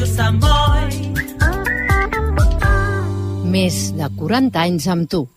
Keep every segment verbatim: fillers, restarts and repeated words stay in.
Samboy. Més de quaranta anys amb tu.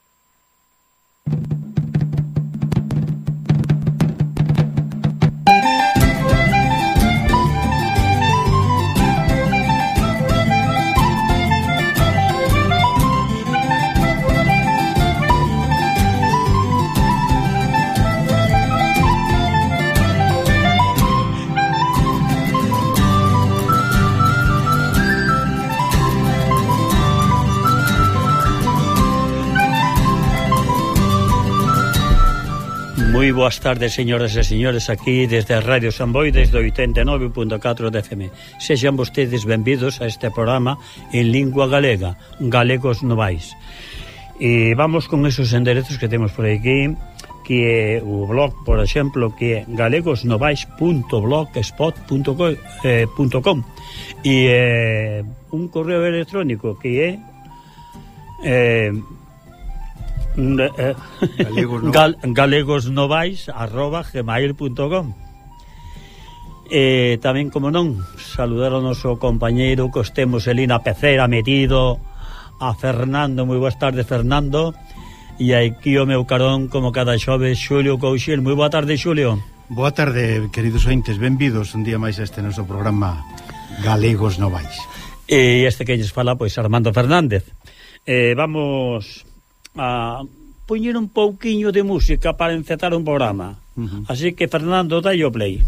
Moi boas tardes, señoras e señores, aquí desde Radio Samboy, desde oitenta e nove punto catro de F M. Sexan vostedes benvidos a este programa en lingua galega, Galegos Novais. E vamos con esos enderezos que temos por aquí, que é o blog, por exemplo, que é galegosnovais punto blogspot punto com e eh, un correo electrónico que é eh, Gal, galegosnovais arroba gmail punto com. E tamén, como non, saludar ao noso compañeiro Costemos Elina Pecera metido, a Fernando. Moi boas tardes, Fernando. E aquí o meu carón, como cada xoves, Xulio Couchil. Moi boa tarde, Xulio. Boa tarde, queridos ointes, benvidos un día máis a este noso programa Galegos Novais. E este que lles fala, pois, Armando Fernández. Eh, vamos a poñer un pouquiño de música para encetar un programa. Uh-huh. Así que, Fernando, dai o play.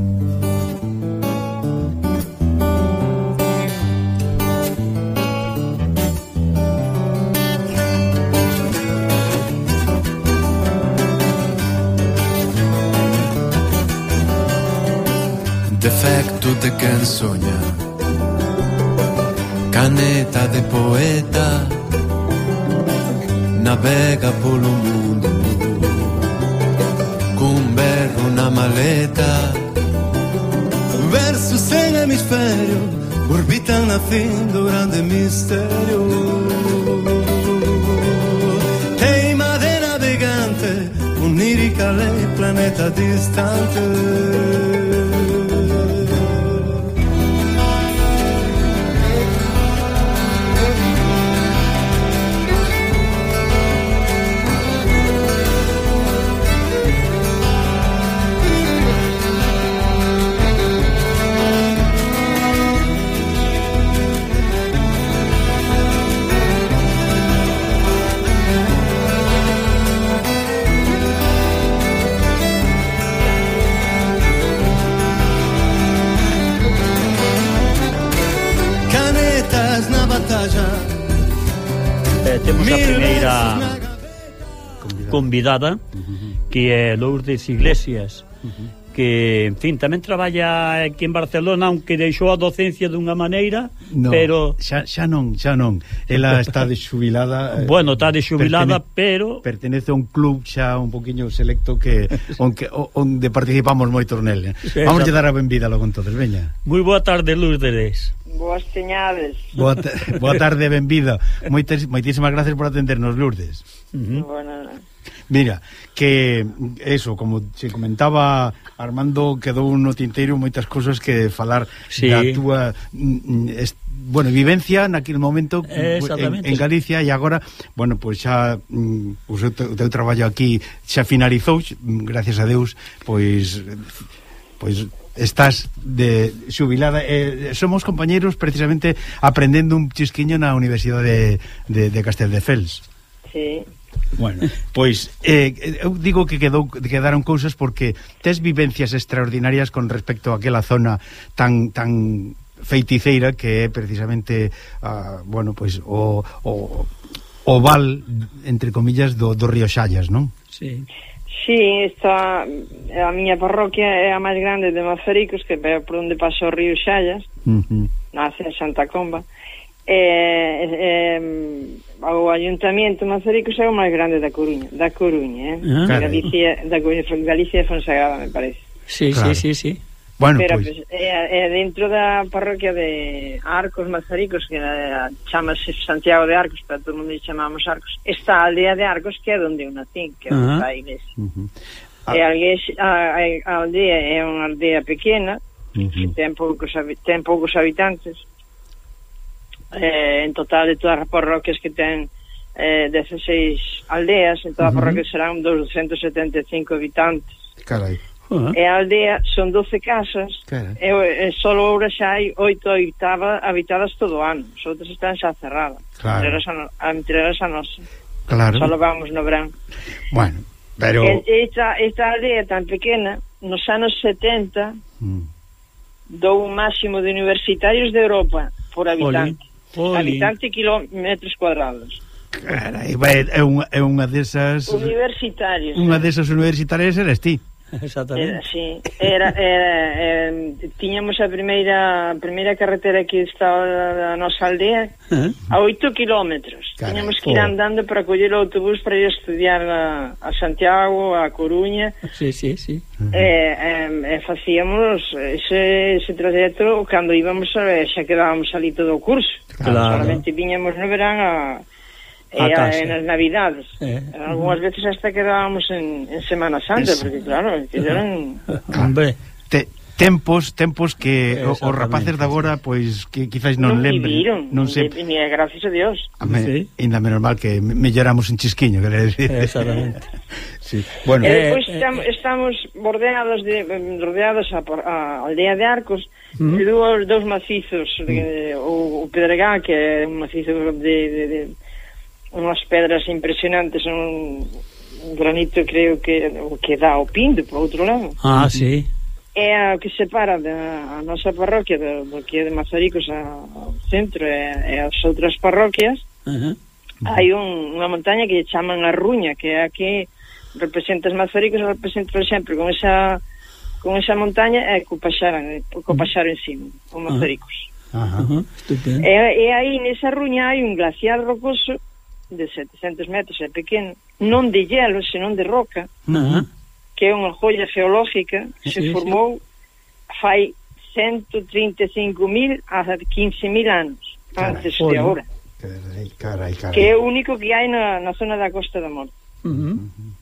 Defecto de quen soña, caneta de poeta, navega polo mundo cun berro na maleta. Versos sen hemisferio orbitan na fin do grande misterio. Teima de navegante, onírica lei, planeta distante. Eh, temos a primeira convidada, que é Lourdes Iglesias, que, en fin, tamén traballa aquí en Barcelona, aunque deixou a docencia dunha maneira, no, pero... Xa, xa non, xa non. Ela está desxubilada. Eh, bueno, está desxubilada, pertene, pero... Pertenece a un club xa un poquinho selecto que onde, onde participamos moitos nel. Sí, vamos a dar a benvida logo entonces, veña. Moi boa tarde, Lourdes. Boas teñades. Boa, boa tarde, benvida. Moites, moitísimas gracias por atendernos, Lourdes. Uh-huh. Bueno, mira, que eso, como se comentaba Armando, quedou no tinteiro moitas cousas que falar, sí, da túa est, bueno, vivencia naquele momento en, en Galicia, e agora, bueno, pois pues xa o teu, teu traballo aquí xa finalizou, gracias a Deus, pois pois estás de xubilada. Eh, somos compañeros precisamente aprendendo un chisquiño na Universidade de, de, de Casteldefels. Sí. Bueno, pois eh, eu digo que quedou, quedaron cousas porque tes vivencias extraordinarias con respecto a aquela zona tan tan feiticeira que é precisamente uh, bueno, pois o, o, o val, entre comillas, do, do río Xallas, non? Sí. Sí, esta, a miña parroquia é a máis grande de Mazaricos, que é por onde pasa o río Xallas, uh-huh. Nace en Santa Comba. Eh, eh, o Ayuntamiento de Mazaricos é o máis grande da Coruña, da Coruña, eh? Uh-huh. Galicia, da Coruña, Galicia de Fonsagrada, me parece. Sí, claro. sí, sí, sí. Bueno, pero pues... pues, é, é dentro da parroquia de Arcos Mazaricos, que é, chamase Santiago de Arcos, para todo o mundo chamamos Arcos. Está a aldea de Arcos, que é onde eu nací, que é onde uh-huh. está a iglesia. Uh-huh. Ah. E a, a, a aldea é unha aldea pequena, uh-huh. que ten poucos, ten poucos habitantes. Eh, en total de todas as parroquias que ten eh, dezasseis aldeas, en toda a parroquia uh-huh. serán doscientos setenta e cinco habitantes. Carai. Uh-huh. E a aldea son doce casas, e, e solo ahora xa hai oito habitaba, habitadas todo o ano, as outras están xa cerradas. Claro. Entre elas a nosa. Claro. Solo vamos no verán. Bueno, pero... Esta, esta aldea tan pequena, nos anos setenta, mm. dou un máximo de universitarios de Europa por habitante. Oli. Oli. Habitante kilómetros cuadrados. Carai, é unha, é unha desas... Universitarios. Unha desas universitarias eres ti. Exactamente. Era, sí, era, era eh, tiñamos a primeira a primeira carretera que estaba da nosa aldea uh-huh. a oito kilómetros. Carai, tiñamos que ir andando para coller o autobús para ir a estudiar a, a Santiago, a Coruña. Sí, sí, sí. Uh-huh. E eh, eh, facíamos ese, ese trayecto cando íbamos a, xa quedábamos ali todo o curso. Claro. Solamente viñamos no verán a e a, en as navidades eh. algunhas veces hasta quedábamos en, en Semana Santa es... porque claro, que eran hombre, te, tempos tempos que os rapaces de agora pois que quizás non, non lembren non se ni gracias a Dios me, sí. Ainda menos mal que melloramos un chisquiño, quere decir. Exactamente. Sí. Bueno, e depois eh, estamos, eh, estamos bordeados de rodeados a, a aldea de Arcos uh-huh. de dous, dous macizos de, uh-huh. o, o Pedregá, que é un macizo de, de, de unhas pedras impresionantes, un, un granito creo que o que dá o Pindo por outro lado. Ah, sí. É a que separa da a nosa parroquia do, do que é de Mazaricos ao centro e, e as outras parroquias. Uh-huh. Hai un, unha montaña que chaman a Ruña, que é a que representa as Mazaricos, representa sempre con esa con esa montaña e co Paxaro, co Paxaro encima, con Mazaricos. Uh-huh. Uh-huh. E, e aí nesa Ruña hai un glaciar rocoso de setecentos metros, é pequeno, non de hielo, senón de roca, uh-huh. que é unha joia geológica que se formou fai ciento trinta e cinco mil a quince mil anos antes carai, de agora. Carai, carai. Que é o único que hai na, na zona da Costa da Morte. Uh-huh.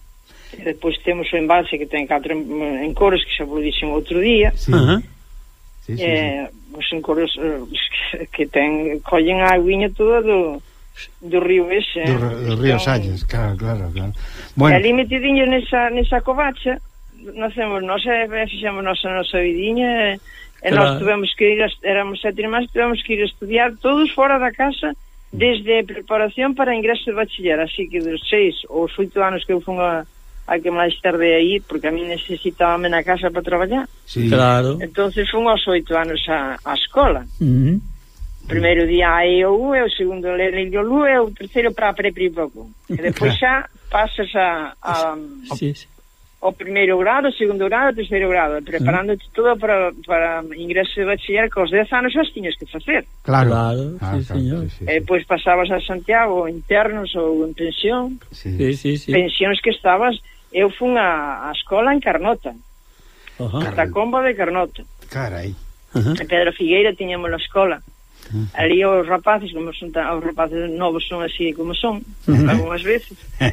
E depois temos o embalse que ten catro encoros que xa vos dixen outro día. Sí. Uh-huh. Sí, sí, eh, sí. Os encoros uh, que ten collen a aguiña toda do do río ese do, do río Salles, claro, claro, claro. Bueno. E ali metidiño nesa, nesa covacha nacemos nós e fixemos nosa nosa vidiña e, e claro. Nós tuvemos que ir a, éramos sete irmáns, tuvemos que ir a estudiar todos fora da casa desde preparación para ingreso de bachiller, así que dos seis ou oito anos que eu fui a, a que máis tarde a ir, porque a mí necesitábame na casa para traballar. Sí, claro. Entonces fui aos oito anos a, a escola. Uh-huh. Primeiro día a E O U, e o segundo a L I O L U, e o terceiro para a Prepripoco. E depois xa pasas a, a sí, sí. o primeiro grado, o segundo grado, o terceiro grado, preparándote todo para, para ingreso de bachiller, que aos dez anos xa tiñas que facer. Claro, claro, ah, sí, claro, señor. Sí, sí, e depois pasabas a Santiago, internos ou en pensión. Sí, sí, sí, sí. Pensións que estabas... Eu fun a, a escola en Carnota. Uh-huh. A Comba de Carnota. Carai. Uh-huh. En Pedro Figueira tiñamos a escola. Uh-huh. Ali os rapaces, como son os rapaces novos son así como son, uh-huh. algunhas veces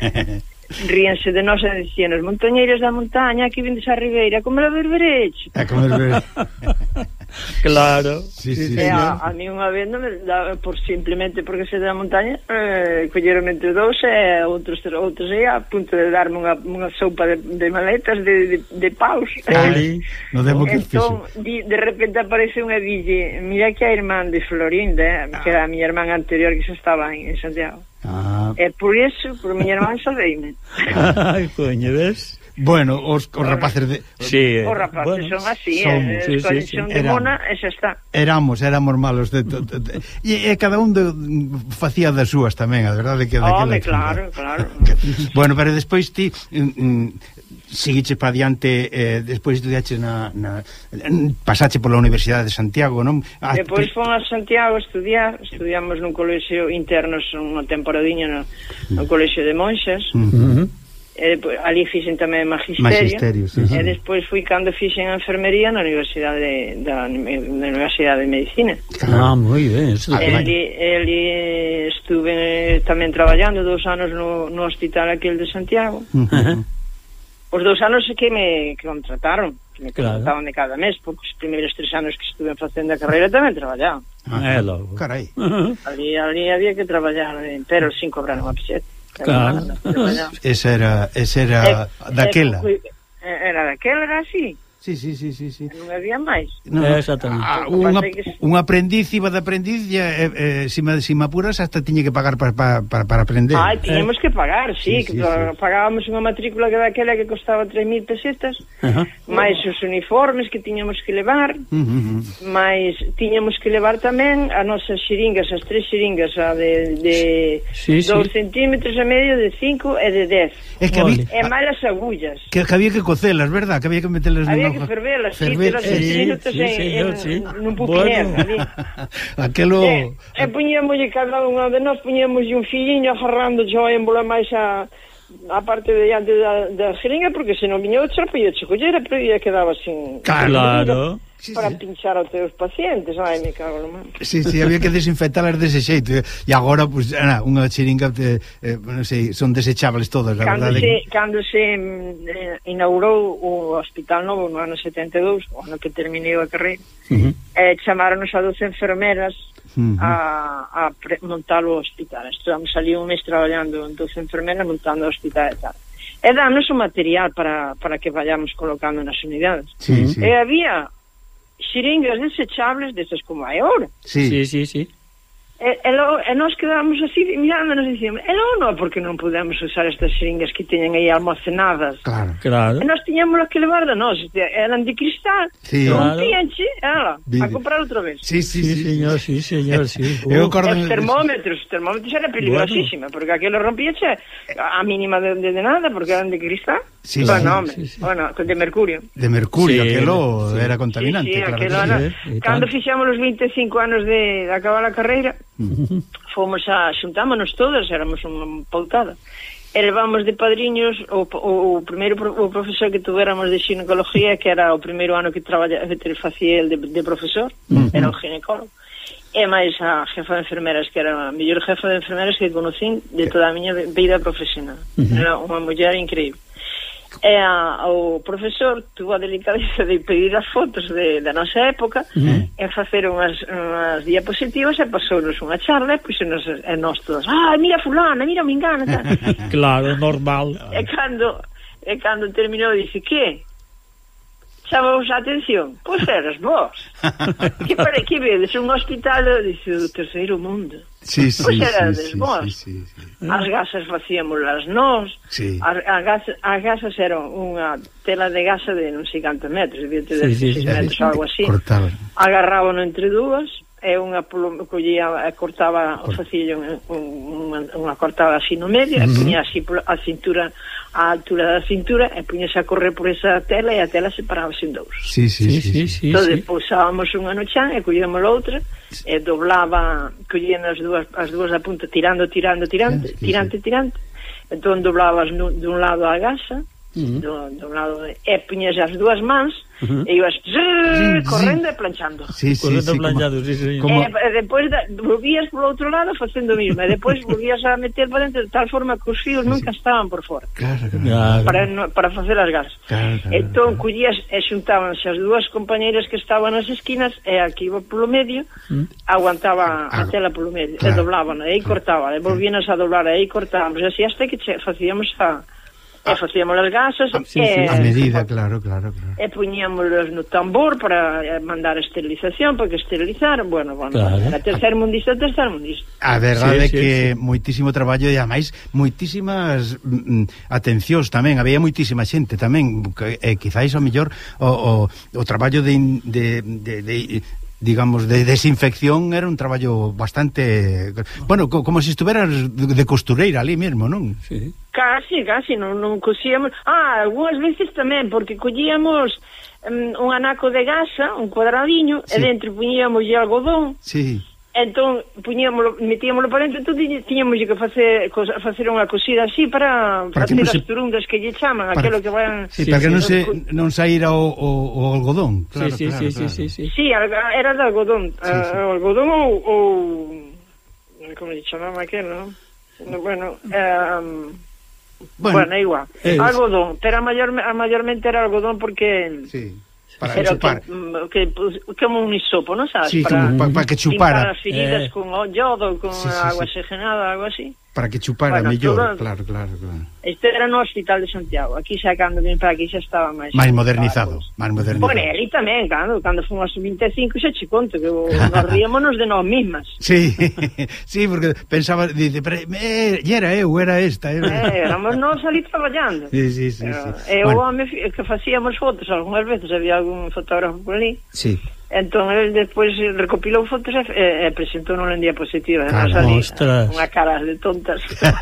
ríanse de nós e dicían os montañeiros da montaña que vindes a Ribeira a comer a berbereche. A comer berbereche. Claro. Sí, sí, e a, a mí unha vez non me daba, por simplemente porque se da montaña eh, colleron entre dous e outros outros aí a punto de darme unha, unha sopa de, de maletas de, de, de paus. Ai, no demo que entón, de, de repente aparece unha dille, mira que a irmán de Florinda, eh, que era a miña irmán anterior que xa estaba en, en Santiago. Ah. E por iso, por miña irmán sabeime. Ai, coño, ves? Bueno, os, os rapaces de... Sí, os rapaces bueno, son así, son, eh, sí, sí, sí. Son de Eram, mona e xa está. Éramos, éramos malos de, de, de, de, e, e cada un de, facía das súas tamén, a verdade que daquela. Oh, claro, claro. Bueno, pero despois ti mm, seguiche para diante, eh, despois estudiaches na, na pasache pola Universidade de Santiago, non? Ah, depois te... fomos a Santiago a estudiar, estudiamos nun colexio internos unha temporadiña no, no colexio de monxas. Uh-huh. E depois, ali fixen tamén magisterio, magisterio sí, sí. E despois fui cando fixen enfermería na Universidade de, da, na Universidade de Medicina. Ah, moi ben. Eli, eli estuve tamén traballando dous anos no, no hospital aquel de Santiago. Uh-huh. Os dous anos que me contrataron, me claro. contrataban de cada mes, porque os primeiros tres anos que estuve facendo a carreira tamén traballaba. Ah, é logo. Carai. Uh -huh. Ali, ali había que traballar, pero sin cobrar unha peseta. Claro. Esa era, esa era eh, daquela. Eh, era daquela, era así. Sí, sí, sí, sí, sí. Non había máis. No, exactamente. Ah, un, un aprendiz iba de aprendiz e, eh, eh, si, me, si me apuras hasta tiñe que pagar para pa, pa, para aprender. Ah, tiñemos eh. que pagar, sí, sí, sí, que sí. pagábamos unha matrícula que daquela que costaba tres mil pesetas, Uh -huh. máis os uniformes que tiñamos que levar, Uh -huh. máis tiñamos que levar tamén as nosas xiringas, as tres xiringas, a de, de sí, dos sí. centímetros e medio, de cinco e de dez. É que había, E máis as agullas. que, que había que cocelas, verdad? Que había que metelas Había no que fervelas, sí, Ferver, telas eh, en sí, minutos sí, en, señor, en, sí. nun pupiner, Bueno. ali. Aquelo... E, e poñíamos cada unha de nós, poñíamos un filliño agarrando o émbola máis a, a parte de diante da, da xeringa, porque se non viña outra, podia che collera, pero ia quedaba sin... Claro. Sí, para sí. pinchar aos teus pacientes. Ai, me cago no man. Sí, sí, había que desinfectalas dese xeito. E agora, pues, ana, unha xeringa, eh, eh, non sei, son desechables todas, a Cando verdade. se, cando se eh, inaugurou o Hospital Novo no ano setenta e dous, o ano que terminei a carreira, Uh -huh. eh, chamaronos a doce enfermeras Uh -huh. a, a pre, montar o hospital. Estuvamos ali un mes traballando en doce enfermeras montando o hospital e tal. E dános o material para, para que vayamos colocando nas unidades. Sí, sí. E había xiringas desechables destas como hai ahora. Sí. Sí, sí, sí. E, e, lo, e nós quedábamos así mirándonos e dicíamos, e non, non, porque non podemos usar estas xeringas que teñen aí almacenadas. Claro. Claro. E nós tiñámoslas que levar de nós, eran de cristal, Sí. Claro. rompíanche, ela, a Vive. comprar outra vez. Sí, sí, Sí, sí. señor, sí, señor, sí. Eu Uh, acordo Os termómetros, os termómetros era peligrosísima, porque aquilo rompíache a mínima de, de, de nada, porque eran de cristal. Sí, bueno, sí, hombre, sí, sí. bueno, de mercurio. de mercurio, Sí, aquelo sí. era contaminante, Sí, sí, claro. aquilo que sí. era... sí, e Cando tal. fixamos os veinticinco anos de, de acabar a carreira, fomos a... xuntámonos todas, éramos unha pautada. E levamos de padriños o, o, o primeiro pro, o profesor que tuveramos de ginecología, que era o primeiro ano que traballa, que facía el de, de profesor, Uh -huh. era un ginecólogo. E máis a jefa de enfermeras, que era a mellor jefa de enfermeras que conocín de toda a miña vida profesional. Uh -huh. Era unha muller increíble. E a, o profesor tuvo a delicadeza de pedir as fotos de, da nosa época, uh -huh. e facer unhas, unhas diapositivas, e pasounos unha charla, e puxenos e nós todos, ah, mira fulana, mira mingana, tal. Claro, normal. E cando, e cando terminou, dice, que? Chamamos a atención? Pois eras vos. Que para que vedes un hospital, dice, do terceiro mundo. Sí, sí, Pois sí, erades sí, vos. sí, sí, sí. As gasas facíamolas nós. Sí. As, as, gasas, as gasas eran unha tela de gasa de non sei cantos metros, de Sí, sí, dezasseis sí, metros, sí. algo así. Cortaban. Agarrábano entre dúas, e unha polo, collía, cortaba, o facía un, un, unha, unha cortada así no medio, uh -huh. e puña así a cintura, a altura da cintura, e puñase a correr por esa tela, e a tela separábase en dous. Sí, sí, sí, sí, sí, Entón, sí. pousábamos unha no chan e collíamos a outra, e doblaba, collían as dúas, as dúas da punta, tirando, tirando, tirando, Sí, sí, tirante, tirante. Entón doblabas no, dun lado a gasa, Uh -huh. do, do lado de, e puñas as dúas mans, uh -huh. e ibas sí, correndo e planchando. Sí, sí, Correndo sí, planchado, como, sí, señor. como- E, e depois da, volvías por outro lado facendo o mismo, e depois volvías a meter para dentro de tal forma que os fios nunca estaban por fora, Claro, claro. Claro. para, no, para facer as gasas. Claro, claro, Entón claro. collías e xuntábanse as dúas compañeiras que estaban nas esquinas, e a que iba polo medio aguantaba a Ah, tela polo medio, claro. e doblaban, e aí cortaban, e volvíanos a doblar, e aí cortábamos, e así hasta que che, facíamos a e facíamos as gasas, sí, e, sí. A medida, claro, claro, claro. e puñámoslos no tambor para eh, mandar a esterilización, para que esterilizaran, bueno, bueno, Claro. a tercer mundista, a tercer mundista. A verdade é Sí, sí, que moitísimo traballo e ademais moitísimas mm, atencións tamén, había moitísima xente tamén, que, e quizáis ao mellor o, o, o traballo de, in- de, de, de digamos, de desinfección era un traballo bastante, bueno, co, como se si estuveras de, de costureira ali mesmo, non? Sí. Casi, casi, non, non cosíamos. Ah, algunhas veces tamén, porque collíamos um, un anaco de gasa, un cuadradiño, Sí. e dentro puñíamos de algodón, Sí. entón puñíamolo, metíamolo para dentro, entón tiñamos que facer cosa, facer unha cosida así para, Para para que ter non as se- turundas que lle chaman, para- aquilo que van... Sí, Sí, para que sí, non sí. se non saíra o, o, o algodón. Claro, sí, sí, claro, sí, claro. sí, sí, sí. Sí, alga- era de algodón, Sí, sí. uh, algodón ou, ou como lle chamaba aquel, non? No, bueno, um, Bueno, bueno, igual, é algodón, pero a, mayor, a mayormente era algodón porque sí. para pero chupar. Que, que, como un hisopo, non sabes? Sí, para, como para pa que chupara. Pintar as feridas eh. con yodo, con sí, sí, agua sí. oxigenada, algo así. Para que chupara bueno, mellor, todo... claro, claro, claro. Este era no Hospital de Santiago. Aquí xa cando vim para aquí xa estaba máis... máis modernizado, máis modernizado. Bueno, ali tamén, cando, cando fomos a vinte e cinco xa che conto que nos ríamos de nós mismas. Sí, sí, porque pensaba, dice, pero, eh, era eu, era esta. Era... Eh, éramos nós ali traballando. Sí, sí, sí. Pero, sí. E Bueno. o home que facíamos fotos, algunhas veces había algún fotógrafo por ali. Sí. Entón, el despois recopilou fotos e, e presentou non en diapositiva. Claro, ali, ostras. unha cara de tontas.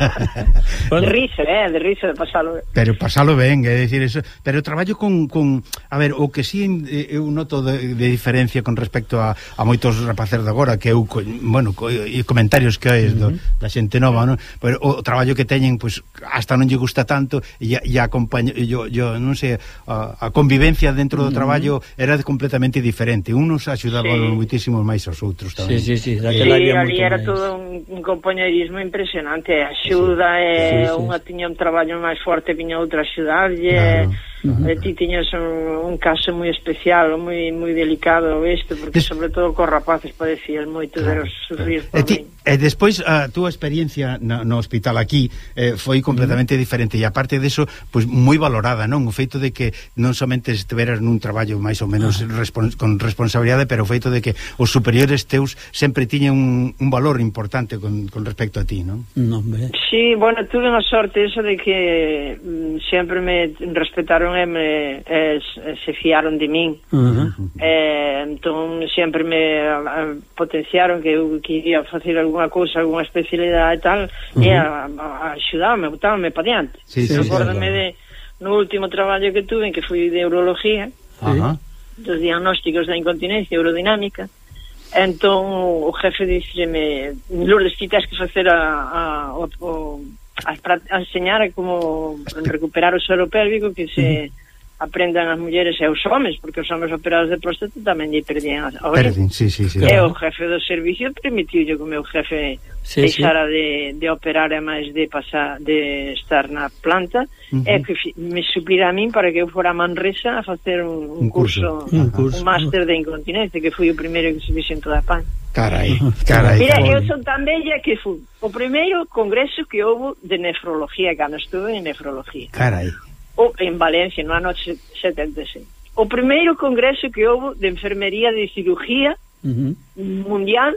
Bueno. De risa, eh, de risa de pasalo. Pero pasalo ben, é dicir eso, pero traballo con, con a ver, o que si sí, eu noto de, de diferencia con respecto a, a moitos rapaces de agora, que eu, bueno, co, e comentarios que hai uh -huh. da xente nova, non? Pero o, o traballo que teñen, pues, hasta non lle gusta tanto e a, acompaño, yo, yo non sei, a, a convivencia dentro do uh -huh. traballo era completamente diferente. Unos axudaban sí. moitísimo máis aos outros tamén. Sí, sí, sí, sí, ali era máis. Todo un, un compañerismo impresionante, axuda sí. e sí, sí. unha tiña un traballo máis forte, viña outra axudarlle. Claro. Uh-huh. E ti tiñas un, un caso moi especial, moi moi delicado isto, porque Des... sobre todo cos rapaces padecías moito claro. de los sufrir por e, ti, e despois a túa experiencia no, no hospital aquí eh, foi completamente uh-huh. diferente e aparte deso, pois pues, moi valorada, non? O feito de que non somente estiveras nun traballo máis ou menos uh-huh. respons con responsabilidade, pero o feito de que os superiores teus sempre tiñen un, un valor importante con, con respecto a ti, non? No, hombre. Sí, bueno, tuve unha sorte eso de que mm, sempre me respetaron e, me, e, e se fiaron de min. Uh-huh. eh, entón sempre me a, a, potenciaron que eu quería facer algunha cousa, algunha especialidade e tal, uh-huh. e a, a, a axudáme, botábame para diante. Sí, sí, Recórdame sí, de no último traballo que tuve, que foi de urología, uh-huh. dos diagnósticos da incontinencia urodinámica. Entón o jefe dixeme, Lourdes, ti tens que facer a, a, o, o, a, a enseñar como recuperar o suelo pélvico, que se aprendan as mulleres e os homes, porque os homes operados de próstata tamén lle perdían a orella. Perdín, sí, sí, sí. E o jefe do servicio permitiulle que o meu jefe sí, deixara sí. de, de operar e máis de pasar de estar na planta, uh-huh. e que me supira a min para que eu fora a Manresa a facer un, un, un curso, curso. Un, curso. un máster de incontinencia, que foi o primeiro que se fixe en toda España. Carai, carai. Mira, eu son tan bella que fui o primeiro congreso que houve de nefrología, cando estuve en nefrología. Carai. O en Valencia, no ano setenta e seis. O primeiro congreso que houve de enfermería de cirugía uh-huh. mundial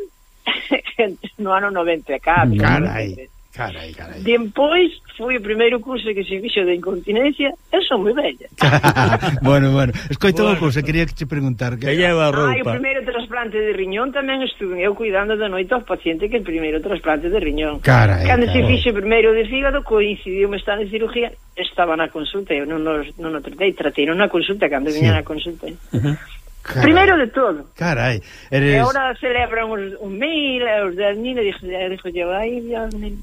no ano noventa e catro. Carai, carai, carai. Depois foi o primeiro curso que se fixo de incontinencia. Eu son moi bella. Bueno, bueno. Escoita unha cousa, quería que te preguntar. Que... lleva roupa. Ah, o primeiro trasplante de riñón tamén estuve eu cuidando de noite aos pacientes que o primeiro trasplante de riñón. Carai. Cando carai. se fixe o primeiro de fígado, coincidiu me estar en cirugía, estaba na consulta, eu non o non tratei, tratei na consulta, cando sí. viña na consulta. Uh-huh. Carai. Primeiro de todo. Carai. Eres... E agora celebran uns un mil, os dez mil, e dixo, dixo, dixo, ai, Dios mío.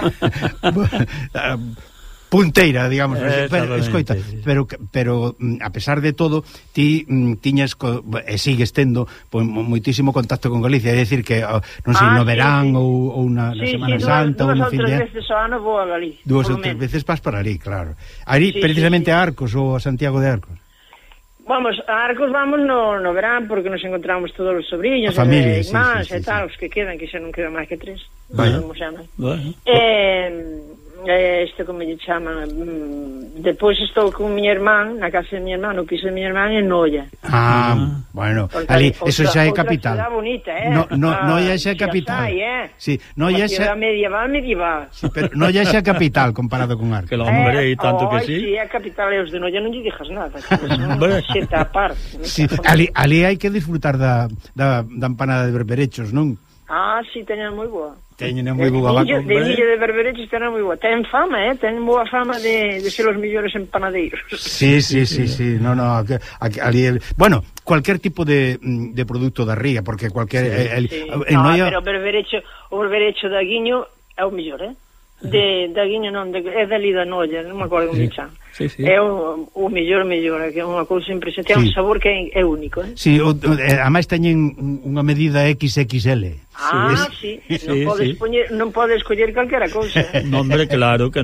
Punteira, digamos, eh, pero, escoita, sí. pero pero a pesar de todo, ti tiñas co, e sigues tendo pues, moitísimo contacto con Galicia, é dicir que non sei, ah, no verán sí, sí. ou, ou na, sí, na Semana sí, Santa dúas, ou no fin fin de ano. Dúas ou tres veces ao ano vou a Galicia. Dúas ou tres veces vas para ali, claro. Ali, sí, precisamente sí, sí. a Arcos ou a Santiago de Arcos. Vamos, a Arcos vamos no, no verán, porque nos encontramos todos os sobrinhos, familia, e irmáns sí, sí, e sí, tal, sí. os que quedan, que xa non quedan máis que tres. Vaya. Como chaman. Bueno. Eh... Eh, isto como lle chaman mm, depois estou con miña irmán na casa de miña irmán, no piso de miña irmán en Noia. Ah, uh-huh. bueno, porque ali, outra, eso xa é capital. Outra bonita, eh? No, no, ah, Noia xa é capital. Sai, eh? Sí, Noia xa medieval, medieval. Sí, pero Noia xa é capital comparado con Arcos. Que lo hombre, e eh, tanto oh, que sí. Sí, é capital, e os de Noia non lle dixas nada. Xeta aparte. Sí, ali, ali hai que disfrutar da, da, da empanada de berberechos, non? Ah, sí, teñen moi boa. Teñen moi boa vaca. De Villa de Berberechos teñen moi boa. Ten fama, eh? Ten boa fama de, de ser os millores empanadeiros. Sí, sí, sí, sí. No, no, aquí, ali, bueno, cualquier tipo de, de producto da ría, porque cualquier... Sí, el, sí. El, no, Noia... pero o berberecho, o berberecho da Guiño é o millor, eh? De, da Guiño non, de, é dali da Noia, non me acordo como sí. se chama. Sí, sí. É o, o mellor, mellor, que é unha cousa impresionante, ten sí. un sabor que é, é único, eh? Sí, o, eh, ademais teñen unha medida equis equis ele. Ah, sí, sí. Non, sí, podes sí. Poñer, non podes escoller calquera cousa. No, hombre, claro que non.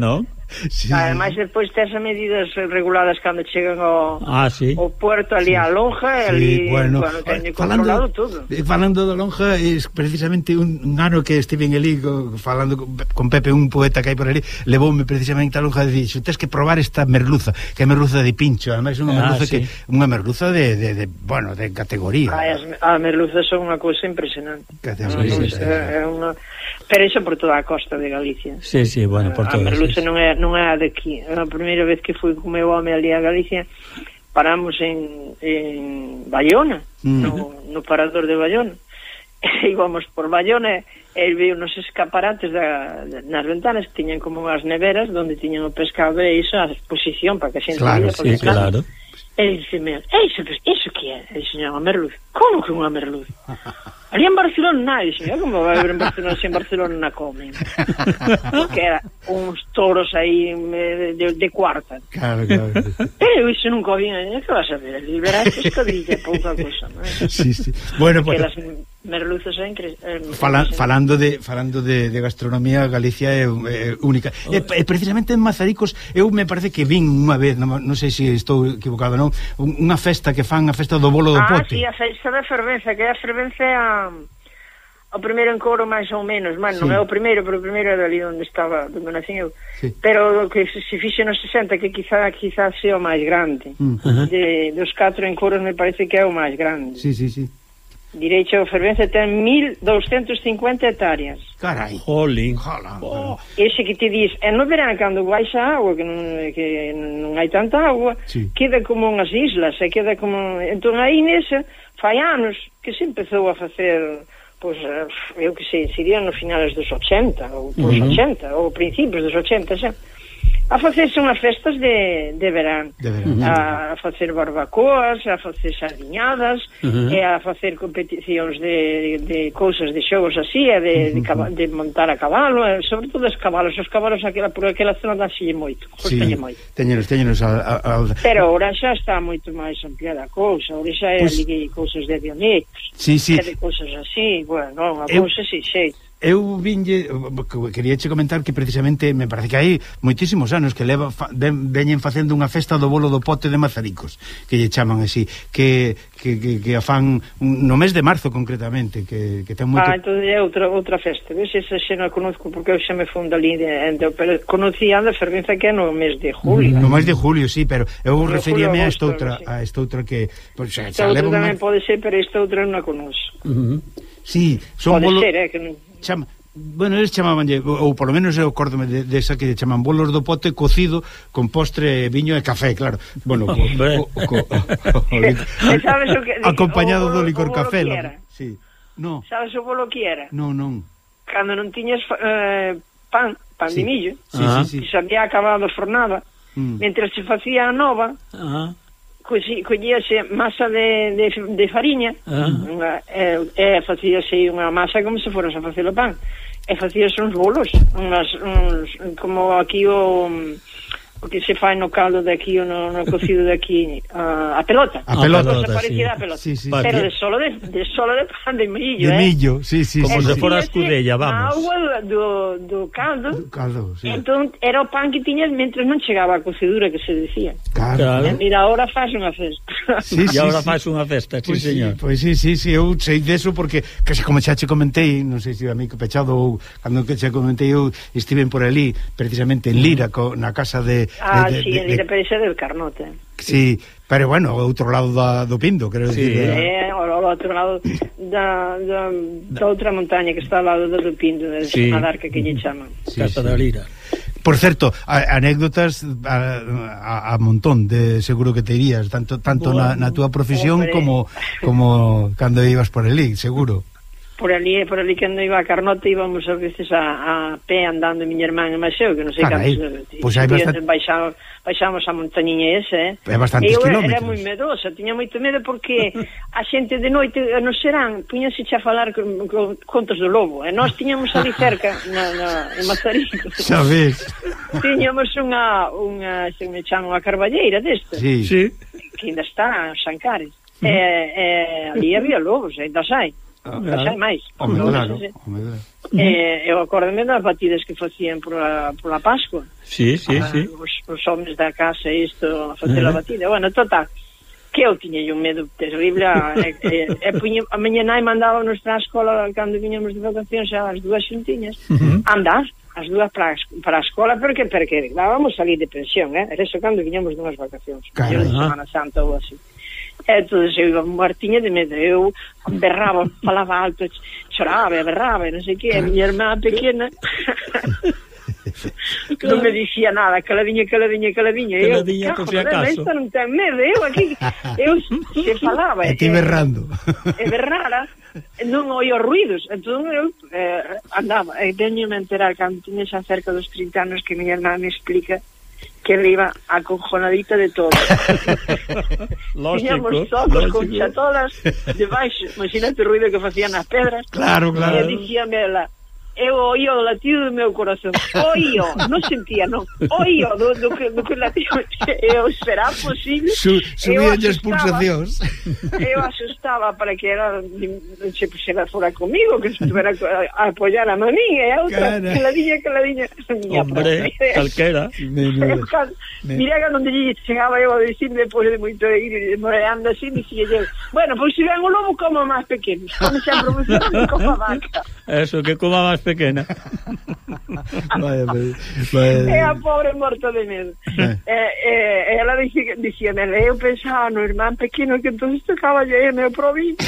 Sí. Ademais, depois tes as medidas reguladas cando chegan ao, ah, sí. ao puerto ali sí. a lonja, sí, ali, bueno, bueno teño controlado todo. Falando da lonja, é precisamente un, un ano que estive en ali falando con, con Pepe, un poeta que hai por ali, levoume precisamente a lonja e dixo, tens que probar esta merluza, que é merluza de pincho, ademais unha merluza ah, sí. que unha merluza de, de, de, bueno, de categoría. Ah, as, as merluzas son unha cousa impresionante. Categoría. Sí, sí, sí. É, é unha... Pero iso por toda a costa de Galicia. Sí, sí, bueno, por toda. A merluza sí. non é non é de aquí. A primeira vez que fui con meu home ali a Galicia, paramos en, en Bayona, mm. no, no parador de Bayona. E íbamos por Bayona e vi unos escaparates da, nas ventanas que tiñan como unhas neveras donde tiñan o pescado e iso a exposición para que a xente claro, sí, claro. E dixeme, iso, iso que é? E dixeme, unha merluz. Como que unha merluz? Ali en Barcelona nada, dixeme, como vai haber en Barcelona se en Barcelona na comen? Porque era uns toros aí de, de, de cuarta. Claro, claro. E iso nunca vi, que vas a ver? Ali verás pescadilla, pouca cosa, non é? Sí, sí. Bueno, porque pues, las merluzas é increíble. Fala, falando de falando de, de gastronomía, Galicia é, é única. Oh. E, e precisamente en Mazaricos, eu me parece que vin unha vez, non, non sei se estou equivocado, non, unha festa que fan, a festa do bolo do ah, pote. Ah, sí, a festa da fervenza, que a fervenza é a o primeiro encoro máis ou menos, man, sí. non é o primeiro, pero o primeiro era ali onde estaba, onde nacín eu. Sí. Pero o que se, se fixe nos sesenta, que quizá quizá sea o máis grande. Uh -huh. De dos catro encoros me parece que é o máis grande. Sí, sí, sí. Direito a fervenza ten mil douscentos cincuenta hectáreas. Carai. Jolín. Oh. Ese que te dis, e no verán cando baixa agua, que non, que non hai tanta agua, sí. queda como unhas islas, e queda como... Entón aí nese, fai anos que se empezou a facer... Pois, eu que sei, serían nos finales dos ochenta, ou pos uh -huh. ochenta, ou principios dos ochenta, xa. A facerse unhas festas de, de verán. De verán. A, a facer barbacoas, a facer sardiñadas, uh -huh. e a facer competicións de, de cousas, de xogos así, e de, uh -huh. de, de montar a cabalo, e sobre todo os cabalos. Os cabalos aquela, por aquela zona danxille moito. Sí, moito. teñenos, teñenos a, a, a... Pero ahora xa está moito máis ampliada a cousa. Ahora xa é pues... ali cousas de avionetos, sí, sí. de cousas así. Bueno, a cousa si xeito. Eu vinlle, quería che comentar que precisamente me parece que hai moitísimos anos que leva fa, ven, veñen facendo unha festa do bolo do pote de Mazaricos, que lle chaman así, que que, que, que a fan no mes de marzo concretamente, que, que ten moito... Ah, entón é outra, outra festa, ves, esa xe non a conozco porque eu xa me fun dali, pero conocía a fervenza que é no mes de julio. No mes de julio, sí, pero eu referíame a esta outra, a esta outra que... Pues, xa, esta outra tamén una... pode ser, pero esta outra non a conozco. Uh -huh. Sí, son pode bolo... ser, eh, que non... Chama... Bueno, eles chamabanlle, ou polo menos eu acórdome de, de esa que chaman bolos do pote cocido con postre, viño e café, claro. Bueno, co, co, co, o, sabes o que, acompañado o, do licor o café. Lo, sí. No. Sabes o bolo que era? Non, non. Cando non tiñas eh, pan, pan sí. de millo, sí, sí, sí. que se había acabado a fornada, mm. mentre se facía a nova, uh -huh. collíase masa de, de, de fariña, uh -huh. e, e facíase unha masa como se foras a facer o pan, e facíase uns bolos, unhas, uns, como aquí o o que se fai no caldo de aquí, o no, no cocido de aquí, uh, a pelota. A pelota, a pelota sí. A pelota. Sí, sí, pero sí. de solo de, de solo de pan de millo, de eh. millo, sí, sí. Como sí, se fora escudella, vamos. A agua do, do caldo. Do caldo, sí. Entón, era o pan que tiñas mentre non chegaba a cocedura, que se decía. Claro. E mira, ahora faz unha festa. Sí, sí, e agora sí. faz unha festa, sí, pues señor. Sí, pois pues sí, sí, sí, eu sei deso porque, casi como xa che comentei, non sei se a mí que pechado ou cando que che comentei, eu estiven por ali, precisamente en Lira, co, na casa de... Ah, de, de, sí, de, en Lira Pérez del Carnote. Sí, pero bueno, ao outro lado da, do Pindo, quero sí, decir. É, ao outro lado da, da, da outra montaña que está ao lado do Pindo, de sí. Madarca que lle chaman. Sí, Casa sí. da Lira. Por certo, a, anécdotas a, a, a montón, de seguro que te irías, tanto tanto bueno, na, na túa profesión hombre. como como cando ibas por ali, seguro. Por ali, por ali cando iba a Carnota íbamos a veces a, a pé andando miña irmán e Maxeo, que non sei cantos pues hai bastante... baixamos, baixamos a montañiña ese, eh? É bastantes eu kilómetros. Era moi medosa, tiña moito medo porque a xente de noite no serán puñase a falar con, con contos do lobo, e nós tiñamos ali cerca na, na, en Mazaricos. Sabes? Tiñamos unha, unha se me chaman unha carballeira desta. Sí. Sí. Que ainda está en Sancares. Uh -huh. E, e ali había lobos, ainda sai. xa máis. Home, claro. Eh, eu acordame das batidas que facían pola, pola Pascua. Sí, sí, ah, sí. Os, os homens da casa isto a facer a batida. Bueno, total, que eu tiña un medo terrible. E, e, e puñe, a miña nai mandaba nos para a escola cando viñamos de vacacións as dúas xuntiñas uh-huh. andar as dúas para, para a escola porque, porque dábamos salir de pensión, eh? Era eso cando viñamos dunhas vacacións, de Semana Santa ou así. E entonces eu iba muertiña de medo, eu berraba, falaba alto, choraba, berraba, non sei que, a miña irmá pequena non me dicía nada, que la viña, que la viña, que la viña, eu, cajo, esta non ten medo, eu aquí, eu se falaba, e ti berrando, e berrara, non oía ruidos, entón eu eh, andaba, e veño me enterar cando tiña xa cerca dos trinta anos que miña irmá me explica que le iba acojonadita de todo. Tiñamos socos con chatolas debaixo, imagínate o ruido que facían as pedras. Claro, claro. E dicíame ela, eu oía o latido do meu corazón, oío, non sentía, non, oío do, do, que, do que latido. Eu será posible. Su, subían as pulsacións. Eu asustaba para que ela se puxera fora comigo, que estuvera a, a apoyar a mami, e a outra, que la viña, que la viña. Hombre, calquera. Mira que onde chegaba eu a decir, depois de moito ir moreando así, dicía eu, bueno, pois se ven o lobo como máis pequenos, como sempre funcionan como a vaca. Eso, que coma máis pequena. Vaya, vaya. É a pobre morta de medo. Eh, eh, ela dicía, dicía eu pensaba no irmán pequeno que entonces tocaba yo en meu provincia.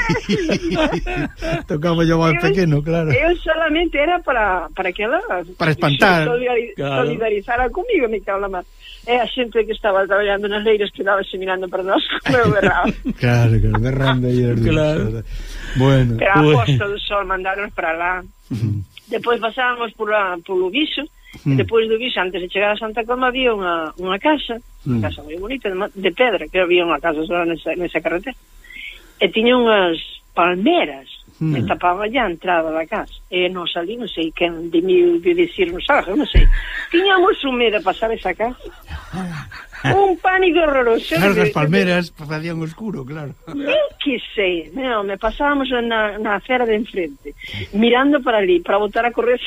Tocaba yo máis pequeno, claro. Eu solamente era para, para que ela para espantar, solidariz, claro. solidarizara comigo, me cago la mar. E a xente que estaba traballando nas leiras quedábase mirando para nós como eu berraba. Claro, claro, berrando aí. Claro. Bueno. Pero a Posta do Sol mandaron para lá. Uh-huh. Depois pasábamos por a, polo Viso, uh-huh. e depois do Viso, antes de chegar a Santa Colma, había unha, unha casa, uh-huh. unha casa moi bonita, de, de pedra, que había unha casa só nesa, nesa carretera. E tiña unhas palmeras, uh-huh. que tapaban ya a entrada da casa. E nos ali, non sei quen de mí de dicirnos algo, non sei. Tiñamos un medo a pasar esa casa. Un pánico horroroso. Claro, as palmeras facían oscuro, claro. Eu que sei, non, me pasábamos na, na acera de enfrente, mirando para ali, para botar a correr.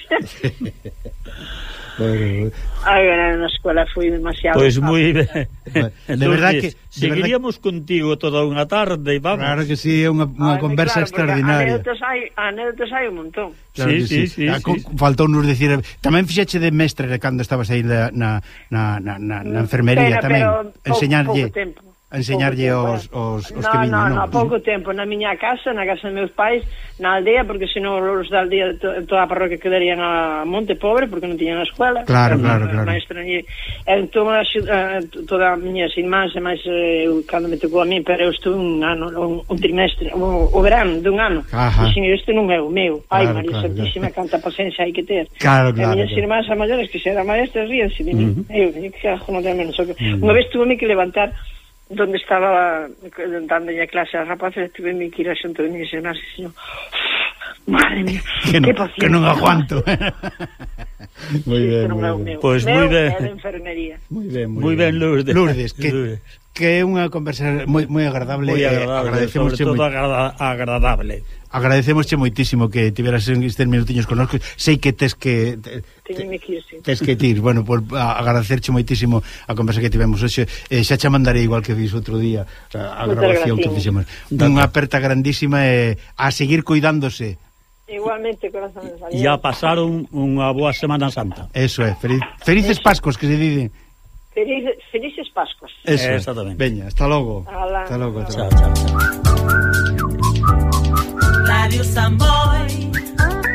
Bueno, agora na escola foi demasiado. Pois pues moi ben. De verdad que seguiríamos contigo toda unha tarde, vamos. Claro que sí, é unha, unha Ay, conversa claro, extraordinaria. Anécdotas hai, anécdotas hai un montón. Claro sí, sí, sí, sí, sí. Faltou nos decir, tamén fixeche de mestre cando estabas aí na na na na, na enfermería pero, tamén, pero, enseñarlle. Pouco tempo. Enseñarlle aos, aos, aos no, que viñan, non? No, no, pouco tempo, na miña casa, na casa dos meus pais, na aldea, porque senón os da aldea, to, toda a parroquia quedarían a Monte Pobre, porque non tiñan a escuela. Claro, claro, claro. Entón, todas as miñas irmás, e máis, eu, cando me tocou a mí, pero eu estuve un ano, un, un trimestre, o, o verano dun ano. Ajá. E este non é o meu. Ai, claro, María claro, Santísima, claro. Canta paciencia hai que ter. Claro, claro. E miñas claro. irmás a maiores, que se eran maestras, ríanse de mí. Uh -huh. Eu, que cajo, non ten menos. Uh-huh. Unha vez tuve que levantar donde estaba dando ya clase a rapaces, tuve que ir a xunto de mis irmás e dixo, madre mía, que, no, que paciencia, que non aguanto. Moi ben, pois moi ben. É de enfermería. Moi ben, moi ben, Lourdes. Lourdes, que Lourdes. que é unha conversa moi moi agradable, moi agradable, agradecemos sobre todo moi... agrada, agradable. Agradecemosche moitísimo que tiveras estes minutiños connosco. Sei que tes que te, Teñeme que ir, sí. Tes que ir, bueno, por agradecerche moitísimo a conversa que tivemos hoxe. Eh, xa che mandarei igual que fiz outro día a, a grabación que fixemos. Unha aperta grandísima e eh, a seguir cuidándose. Igualmente, corazón. Ya pasaron unha boa Semana Santa. Eso é, feliz, felices Eso. Pascos que se dicen. Felices, felices Pascos. Eso, eh, exactamente. Veña, hasta logo. Hola. Hasta logo. Chao, chao, chao. Radio Sambo.